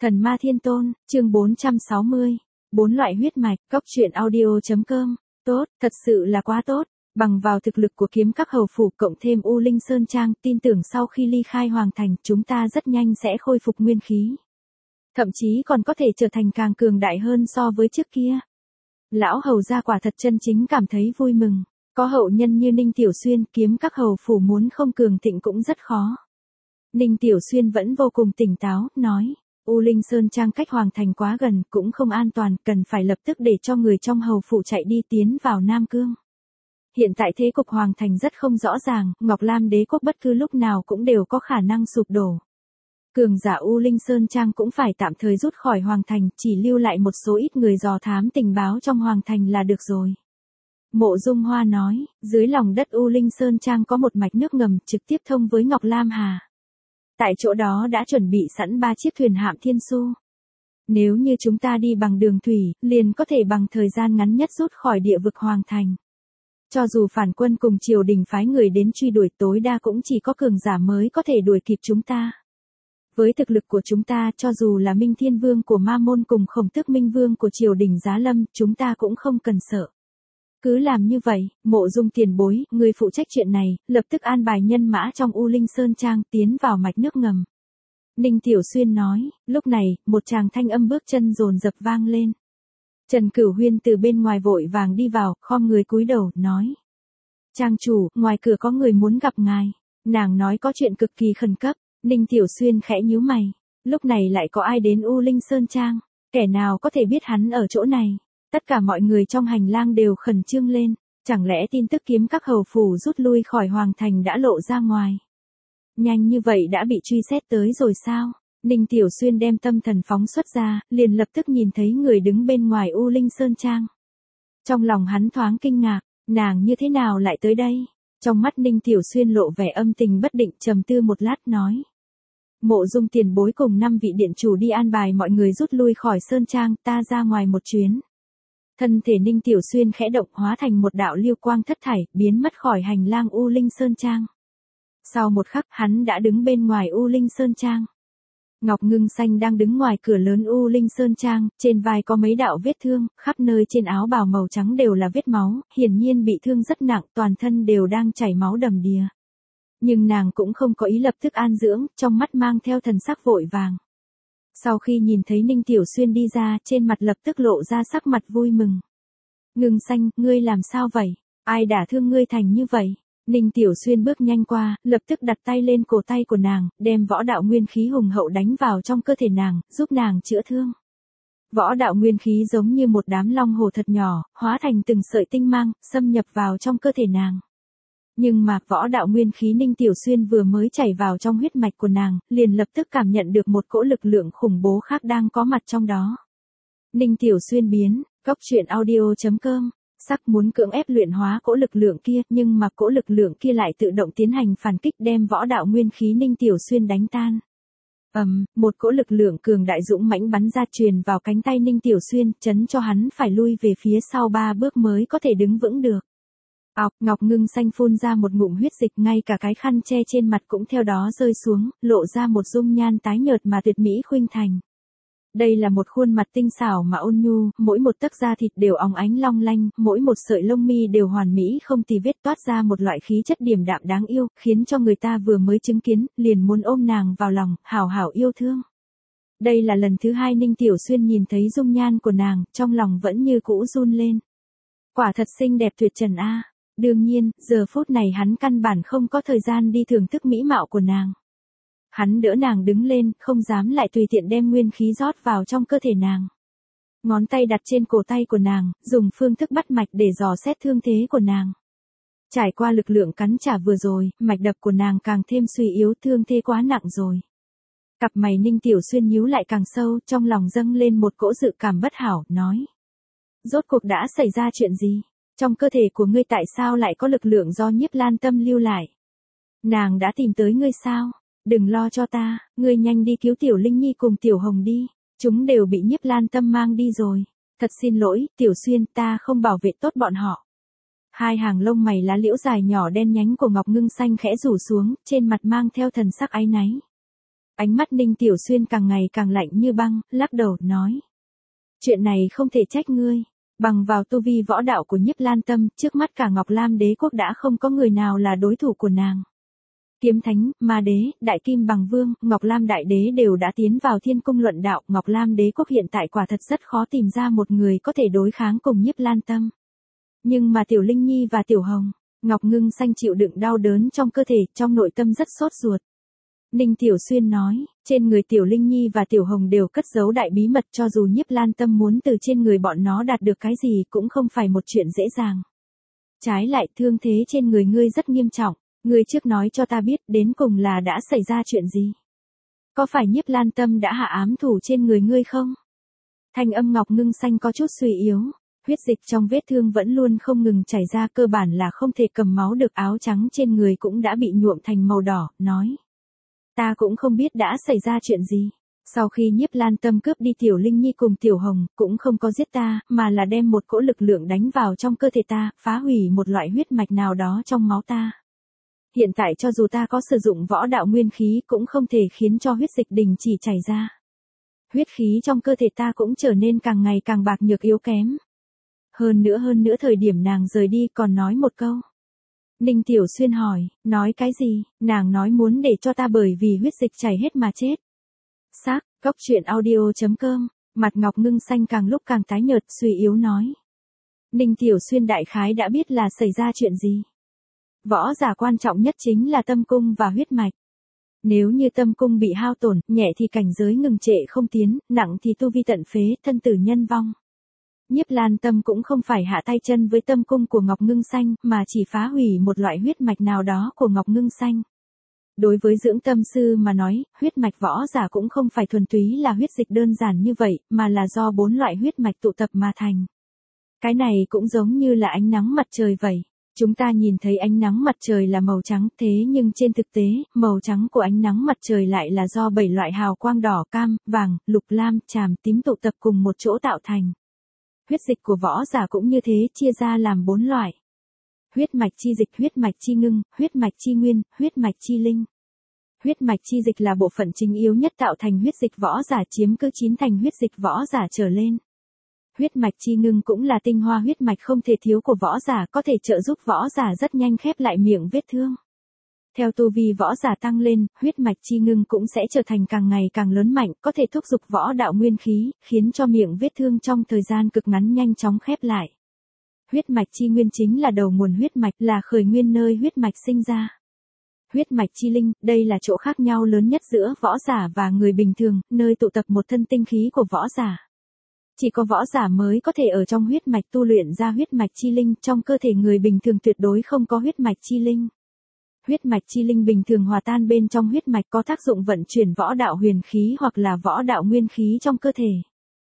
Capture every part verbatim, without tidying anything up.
Thần ma thiên tôn, chương bốn trăm sáu mươi. Bốn loại huyết mạch, góc truyện audio.com. Tốt, thật sự là quá tốt. Bằng vào thực lực của kiếm các hầu phủ cộng thêm U Linh Sơn Trang, tin tưởng sau khi ly khai hoàng thành, chúng ta rất nhanh sẽ khôi phục nguyên khí. Thậm chí còn có thể trở thành càng cường đại hơn so với trước kia. Lão hầu gia quả thật chân chính cảm thấy vui mừng. Có hậu nhân như Ninh Tiểu Xuyên, kiếm các hầu phủ muốn không cường thịnh cũng rất khó. Ninh Tiểu Xuyên vẫn vô cùng tỉnh táo, nói. U Linh Sơn Trang cách hoàng thành quá gần, cũng không an toàn, cần phải lập tức để cho người trong hầu phủ chạy đi tiến vào Nam Cương. Hiện tại thế cục hoàng thành rất không rõ ràng, Ngọc Lam đế quốc bất cứ lúc nào cũng đều có khả năng sụp đổ. Cường giả U Linh Sơn Trang cũng phải tạm thời rút khỏi hoàng thành, chỉ lưu lại một số ít người dò thám tình báo trong hoàng thành là được rồi. Mộ Dung Hoa nói, dưới lòng đất U Linh Sơn Trang có một mạch nước ngầm trực tiếp thông với Ngọc Lam Hà. Tại chỗ đó đã chuẩn bị sẵn ba chiếc thuyền hạm thiên su. Nếu như chúng ta đi bằng đường thủy, liền có thể bằng thời gian ngắn nhất rút khỏi địa vực hoàng thành. Cho dù phản quân cùng triều đình phái người đến truy đuổi, tối đa cũng chỉ có cường giả mới có thể đuổi kịp chúng ta. Với thực lực của chúng ta, cho dù là Minh Thiên Vương của Ma Môn cùng Khổng Tước Minh Vương của triều đình Giá Lâm, chúng ta cũng không cần sợ. Cứ làm như vậy, Mộ Dung tiền bối, người phụ trách chuyện này, lập tức an bài nhân mã trong U Linh Sơn Trang tiến vào mạch nước ngầm. Ninh Tiểu Xuyên nói, lúc này, một tràng thanh âm bước chân dồn dập vang lên. Trần Cửu Huyên từ bên ngoài vội vàng đi vào, khom người cúi đầu, nói. Trang chủ, ngoài cửa có người muốn gặp ngài. Nàng nói có chuyện cực kỳ khẩn cấp. Ninh Tiểu Xuyên khẽ nhíu mày. Lúc này lại có ai đến U Linh Sơn Trang? Kẻ nào có thể biết hắn ở chỗ này? Tất cả mọi người trong hành lang đều khẩn trương lên. Chẳng lẽ tin tức kiếm các hầu phủ rút lui khỏi hoàng thành đã lộ ra ngoài? Nhanh như vậy đã bị truy xét tới rồi sao? Ninh Tiểu Xuyên đem tâm thần phóng xuất ra, liền lập tức nhìn thấy người đứng bên ngoài U Linh Sơn Trang. Trong lòng hắn thoáng kinh ngạc, nàng như thế nào lại tới đây? Trong mắt Ninh Tiểu Xuyên lộ vẻ âm tình bất định, trầm tư một lát nói. Mộ Dung tiền bối cùng năm vị điện chủ đi an bài mọi người rút lui khỏi Sơn Trang, ta ra ngoài một chuyến. Thân thể Ninh Tiểu Xuyên khẽ động hóa thành một đạo lưu quang thất thải, biến mất khỏi hành lang U Linh Sơn Trang. Sau một khắc, hắn đã đứng bên ngoài U Linh Sơn Trang. Ngọc Ngưng Xanh đang đứng ngoài cửa lớn U Linh Sơn Trang, trên vai có mấy đạo vết thương, khắp nơi trên áo bào màu trắng đều là vết máu, hiển nhiên bị thương rất nặng, toàn thân đều đang chảy máu đầm đìa. Nhưng nàng cũng không có ý lập tức an dưỡng, trong mắt mang theo thần sắc vội vàng. Sau khi nhìn thấy Ninh Tiểu Xuyên đi ra, trên mặt lập tức lộ ra sắc mặt vui mừng. Ngưng Xanh, ngươi làm sao vậy? Ai đả thương ngươi thành như vậy? Ninh Tiểu Xuyên bước nhanh qua, lập tức đặt tay lên cổ tay của nàng, đem võ đạo nguyên khí hùng hậu đánh vào trong cơ thể nàng, giúp nàng chữa thương. Võ đạo nguyên khí giống như một đám long hồ thật nhỏ, hóa thành từng sợi tinh mang, xâm nhập vào trong cơ thể nàng. Nhưng mà, võ đạo nguyên khí Ninh Tiểu Xuyên vừa mới chảy vào trong huyết mạch của nàng, liền lập tức cảm nhận được một cỗ lực lượng khủng bố khác đang có mặt trong đó. Ninh Tiểu Xuyên biến, góc truyện audio.com. Sắc muốn cưỡng ép luyện hóa cỗ lực lượng kia, nhưng mà cỗ lực lượng kia lại tự động tiến hành phản kích, đem võ đạo nguyên khí Ninh Tiểu Xuyên đánh tan. Ầm, um, một cỗ lực lượng cường đại dũng mãnh bắn ra truyền vào cánh tay Ninh Tiểu Xuyên, chấn cho hắn phải lui về phía sau ba bước mới có thể đứng vững được. Ọc, Ngọc Ngưng Xanh phun ra một ngụm huyết dịch, ngay cả cái khăn che trên mặt cũng theo đó rơi xuống, lộ ra một dung nhan tái nhợt mà tuyệt mỹ khuynh thành. Đây là một khuôn mặt tinh xảo mà ôn nhu, mỗi một tấc da thịt đều óng ánh long lanh, mỗi một sợi lông mi đều hoàn mỹ không tì vết, toát ra một loại khí chất điềm đạm đáng yêu, khiến cho người ta vừa mới chứng kiến, liền muốn ôm nàng vào lòng, hảo hảo yêu thương. Đây là lần thứ hai Ninh Tiểu Xuyên nhìn thấy dung nhan của nàng, trong lòng vẫn như cũ run lên. Quả thật xinh đẹp tuyệt trần a. Đương nhiên, giờ phút này hắn căn bản không có thời gian đi thưởng thức mỹ mạo của nàng. Hắn đỡ nàng đứng lên, không dám lại tùy tiện đem nguyên khí rót vào trong cơ thể nàng. Ngón tay đặt trên cổ tay của nàng, dùng phương thức bắt mạch để dò xét thương thế của nàng. Trải qua lực lượng cắn trả vừa rồi, mạch đập của nàng càng thêm suy yếu, thương thế quá nặng rồi. Cặp mày Ninh Tiểu Xuyên nhíu lại càng sâu, trong lòng dâng lên một cỗ dự cảm bất hảo, nói. Rốt cuộc đã xảy ra chuyện gì? Trong cơ thể của ngươi tại sao lại có lực lượng do Nhiếp Lan Tâm lưu lại? Nàng đã tìm tới ngươi sao? Đừng lo cho ta, ngươi nhanh đi cứu Tiểu Linh Nhi cùng Tiểu Hồng đi, chúng đều bị Nhiếp Lan Tâm mang đi rồi. Thật xin lỗi, Tiểu Xuyên, ta không bảo vệ tốt bọn họ. Hai hàng lông mày lá liễu dài nhỏ đen nhánh của Ngọc Ngưng Xanh khẽ rủ xuống, trên mặt mang theo thần sắc áy náy. Ánh mắt Ninh Tiểu Xuyên càng ngày càng lạnh như băng, lắc đầu, nói. Chuyện này không thể trách ngươi. Bằng vào tu vi võ đạo của Nhiếp Lan Tâm, trước mắt cả Ngọc Lam Đế quốc đã không có người nào là đối thủ của nàng. Kiếm Thánh, Ma Đế, Đại Kim Bằng Vương, Ngọc Lam Đại Đế đều đã tiến vào Thiên Cung luận đạo, Ngọc Lam Đế quốc hiện tại quả thật rất khó tìm ra một người có thể đối kháng cùng Nhiếp Lan Tâm. Nhưng mà Tiểu Linh Nhi và Tiểu Hồng, Ngọc Ngưng Xanh chịu đựng đau đớn trong cơ thể, trong nội tâm rất sốt ruột. Ninh Tiểu Xuyên nói, trên người Tiểu Linh Nhi và Tiểu Hồng đều cất giấu đại bí mật, cho dù Nhiếp Lan Tâm muốn từ trên người bọn nó đạt được cái gì cũng không phải một chuyện dễ dàng. Trái lại, thương thế trên người ngươi rất nghiêm trọng, ngươi trước nói cho ta biết đến cùng là đã xảy ra chuyện gì. Có phải Nhiếp Lan Tâm đã hạ ám thủ trên người ngươi không? Thanh âm Ngọc Ngưng Xanh có chút suy yếu, huyết dịch trong vết thương vẫn luôn không ngừng chảy ra, cơ bản là không thể cầm máu được, áo trắng trên người cũng đã bị nhuộm thành màu đỏ, nói. Ta cũng không biết đã xảy ra chuyện gì. Sau khi Nhiếp Lan Tâm cướp đi Tiểu Linh Nhi cùng Tiểu Hồng, cũng không có giết ta, mà là đem một cỗ lực lượng đánh vào trong cơ thể ta, phá hủy một loại huyết mạch nào đó trong máu ta. Hiện tại cho dù ta có sử dụng võ đạo nguyên khí cũng không thể khiến cho huyết dịch đình chỉ chảy ra. Huyết khí trong cơ thể ta cũng trở nên càng ngày càng bạc nhược yếu kém. Hơn nữa hơn nữa thời điểm nàng rời đi còn nói một câu. Ninh Tiểu Xuyên hỏi, nói cái gì? Nàng nói muốn để cho ta bởi vì huyết dịch chảy hết mà chết. Xác, Cốc Truyện Audio chấm com, mặt Ngọc Ngưng Xanh càng lúc càng tái nhợt, suy yếu nói. Ninh Tiểu Xuyên đại khái đã biết là xảy ra chuyện gì. Võ giả quan trọng nhất chính là tâm cung và huyết mạch. Nếu như tâm cung bị hao tổn, nhẹ thì cảnh giới ngừng trệ không tiến, nặng thì tu vi tận phế, thân tử nhân vong. Nhiếp Lan Tâm cũng không phải hạ tay chân với tâm cung của Ngọc Ngưng Xanh, mà chỉ phá hủy một loại huyết mạch nào đó của Ngọc Ngưng Xanh. Đối với dưỡng tâm sư mà nói, huyết mạch võ giả cũng không phải thuần túy là huyết dịch đơn giản như vậy, mà là do bốn loại huyết mạch tụ tập mà thành. Cái này cũng giống như là ánh nắng mặt trời vậy. Chúng ta nhìn thấy ánh nắng mặt trời là màu trắng, thế nhưng trên thực tế, màu trắng của ánh nắng mặt trời lại là do bảy loại hào quang đỏ, cam, vàng, lục, lam, tràm, tím tụ tập cùng một chỗ tạo thành. Huyết dịch của võ giả cũng như thế, chia ra làm bốn loại. Huyết mạch chi dịch, huyết mạch chi ngưng, huyết mạch chi nguyên, huyết mạch chi linh. Huyết mạch chi dịch là bộ phận chính yếu nhất tạo thành huyết dịch võ giả, chiếm cứ chín thành huyết dịch võ giả trở lên. Huyết mạch chi ngưng cũng là tinh hoa huyết mạch không thể thiếu của võ giả, có thể trợ giúp võ giả rất nhanh khép lại miệng vết thương. Theo tu vi võ giả tăng lên, huyết mạch chi ngưng cũng sẽ trở thành càng ngày càng lớn mạnh, có thể thúc giục võ đạo nguyên khí, khiến cho miệng vết thương trong thời gian cực ngắn nhanh chóng khép lại. Huyết mạch chi nguyên chính là đầu nguồn huyết mạch, là khởi nguyên nơi huyết mạch sinh ra. Huyết mạch chi linh, đây là chỗ khác nhau lớn nhất giữa võ giả và người bình thường, nơi tụ tập một thân tinh khí của võ giả. Chỉ có võ giả mới có thể ở trong huyết mạch tu luyện ra huyết mạch chi linh, trong cơ thể người bình thường tuyệt đối không có huyết mạch chi linh. Huyết mạch chi linh bình thường hòa tan bên trong huyết mạch, có tác dụng vận chuyển võ đạo huyền khí hoặc là võ đạo nguyên khí trong cơ thể.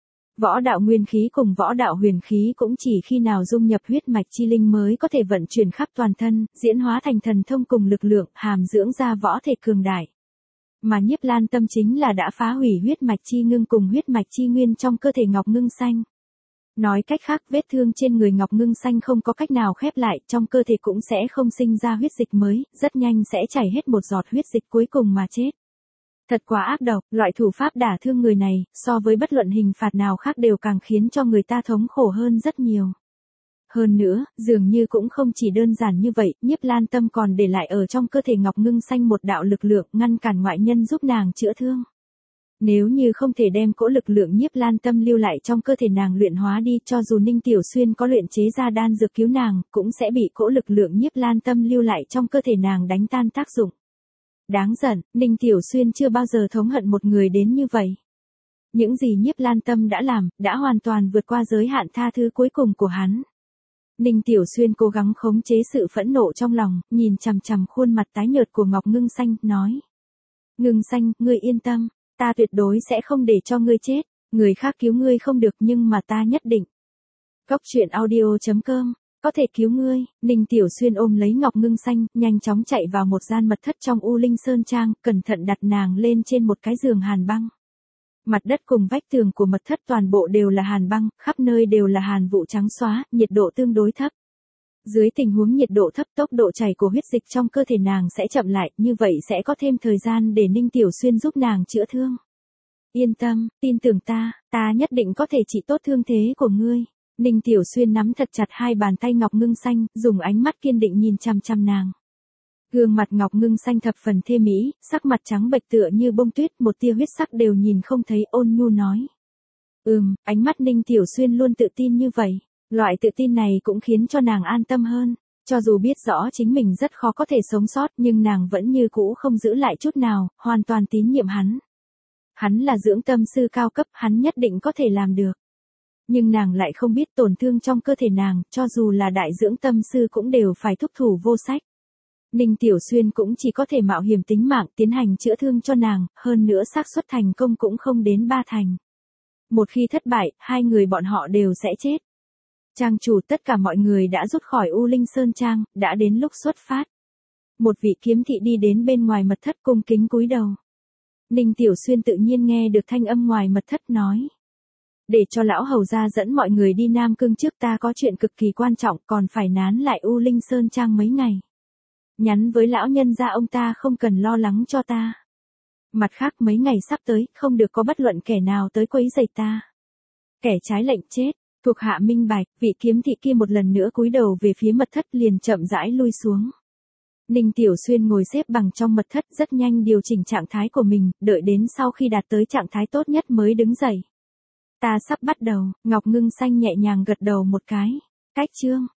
Võ đạo nguyên khí cùng võ đạo huyền khí cũng chỉ khi nào dung nhập huyết mạch chi linh mới có thể vận chuyển khắp toàn thân, diễn hóa thành thần thông cùng lực lượng, hàm dưỡng ra võ thể cường đại. Mà Nhiếp Lan Tâm chính là đã phá hủy huyết mạch chi ngưng cùng huyết mạch chi nguyên trong cơ thể Ngọc Ngưng Xanh. Nói cách khác, vết thương trên người Ngọc Ngưng Xanh không có cách nào khép lại, trong cơ thể cũng sẽ không sinh ra huyết dịch mới, rất nhanh sẽ chảy hết một giọt huyết dịch cuối cùng mà chết. Thật quá ác độc, loại thủ pháp đả thương người này, so với bất luận hình phạt nào khác đều càng khiến cho người ta thống khổ hơn rất nhiều. Hơn nữa, dường như cũng không chỉ đơn giản như vậy, Nhiếp Lan Tâm còn để lại ở trong cơ thể Ngọc Ngưng Xanh một đạo lực lượng ngăn cản ngoại nhân giúp nàng chữa thương. Nếu như không thể đem cỗ lực lượng Nhiếp Lan Tâm lưu lại trong cơ thể nàng luyện hóa đi, cho dù Ninh Tiểu Xuyên có luyện chế ra đan dược cứu nàng, cũng sẽ bị cỗ lực lượng Nhiếp Lan Tâm lưu lại trong cơ thể nàng đánh tan tác dụng. Đáng giận, Ninh Tiểu Xuyên chưa bao giờ thống hận một người đến như vậy. Những gì Nhiếp Lan Tâm đã làm, đã hoàn toàn vượt qua giới hạn tha thứ cuối cùng của hắn. Ninh Tiểu Xuyên cố gắng khống chế sự phẫn nộ trong lòng, nhìn chằm chằm khuôn mặt tái nhợt của Ngọc Ngưng Xanh, nói. Ngưng Xanh, ngươi yên tâm, ta tuyệt đối sẽ không để cho ngươi chết, người khác cứu ngươi không được nhưng mà ta nhất định. Cốc Truyện Audio chấm com, có thể cứu ngươi. Ninh Tiểu Xuyên ôm lấy Ngọc Ngưng Xanh, nhanh chóng chạy vào một gian mật thất trong U Linh Sơn Trang, cẩn thận đặt nàng lên trên một cái giường hàn băng. Mặt đất cùng vách tường của mật thất toàn bộ đều là hàn băng, khắp nơi đều là hàn vụ trắng xóa, nhiệt độ tương đối thấp. Dưới tình huống nhiệt độ thấp, tốc độ chảy của huyết dịch trong cơ thể nàng sẽ chậm lại, như vậy sẽ có thêm thời gian để Ninh Tiểu Xuyên giúp nàng chữa thương. Yên tâm, tin tưởng ta, ta nhất định có thể trị tốt thương thế của ngươi. Ninh Tiểu Xuyên nắm thật chặt hai bàn tay Ngọc Ngưng Xanh, dùng ánh mắt kiên định nhìn chằm chằm nàng. Gương mặt Ngọc Ngưng Xanh thập phần thê mỹ, sắc mặt trắng bệch tựa như bông tuyết, một tia huyết sắc đều nhìn không thấy, ôn nhu nói. Ừm, ánh mắt Ninh Tiểu Xuyên luôn tự tin như vậy. Loại tự tin này cũng khiến cho nàng an tâm hơn. Cho dù biết rõ chính mình rất khó có thể sống sót, nhưng nàng vẫn như cũ không giữ lại chút nào, hoàn toàn tín nhiệm hắn. Hắn là dưỡng tâm sư cao cấp, hắn nhất định có thể làm được. Nhưng nàng lại không biết tổn thương trong cơ thể nàng, cho dù là đại dưỡng tâm sư cũng đều phải thúc thủ vô sách. Ninh Tiểu Xuyên cũng chỉ có thể mạo hiểm tính mạng tiến hành chữa thương cho nàng, hơn nữa xác suất thành công cũng không đến ba thành. Một khi thất bại, hai người bọn họ đều sẽ chết. Trang chủ, tất cả mọi người đã rút khỏi U Linh Sơn Trang, đã đến lúc xuất phát. Một vị kiếm thị đi đến bên ngoài mật thất cung kính cúi đầu. Ninh Tiểu Xuyên tự nhiên nghe được thanh âm ngoài mật thất nói. Để cho lão hầu gia dẫn mọi người đi Nam Cương trước, ta có chuyện cực kỳ quan trọng, còn phải nán lại U Linh Sơn Trang mấy ngày. Nhắn với lão nhân gia ông ta không cần lo lắng cho ta. Mặt khác mấy ngày sắp tới, không được có bất luận kẻ nào tới quấy rầy ta. Kẻ trái lệnh chết. Thuộc hạ minh bạch, vị kiếm thị kia một lần nữa cúi đầu về phía mật thất, liền chậm rãi lui xuống. Ninh Tiểu Xuyên ngồi xếp bằng trong mật thất, rất nhanh điều chỉnh trạng thái của mình, đợi đến sau khi đạt tới trạng thái tốt nhất mới đứng dậy. Ta sắp bắt đầu. Ngọc Ngưng Xanh nhẹ nhàng gật đầu một cái. Cách chương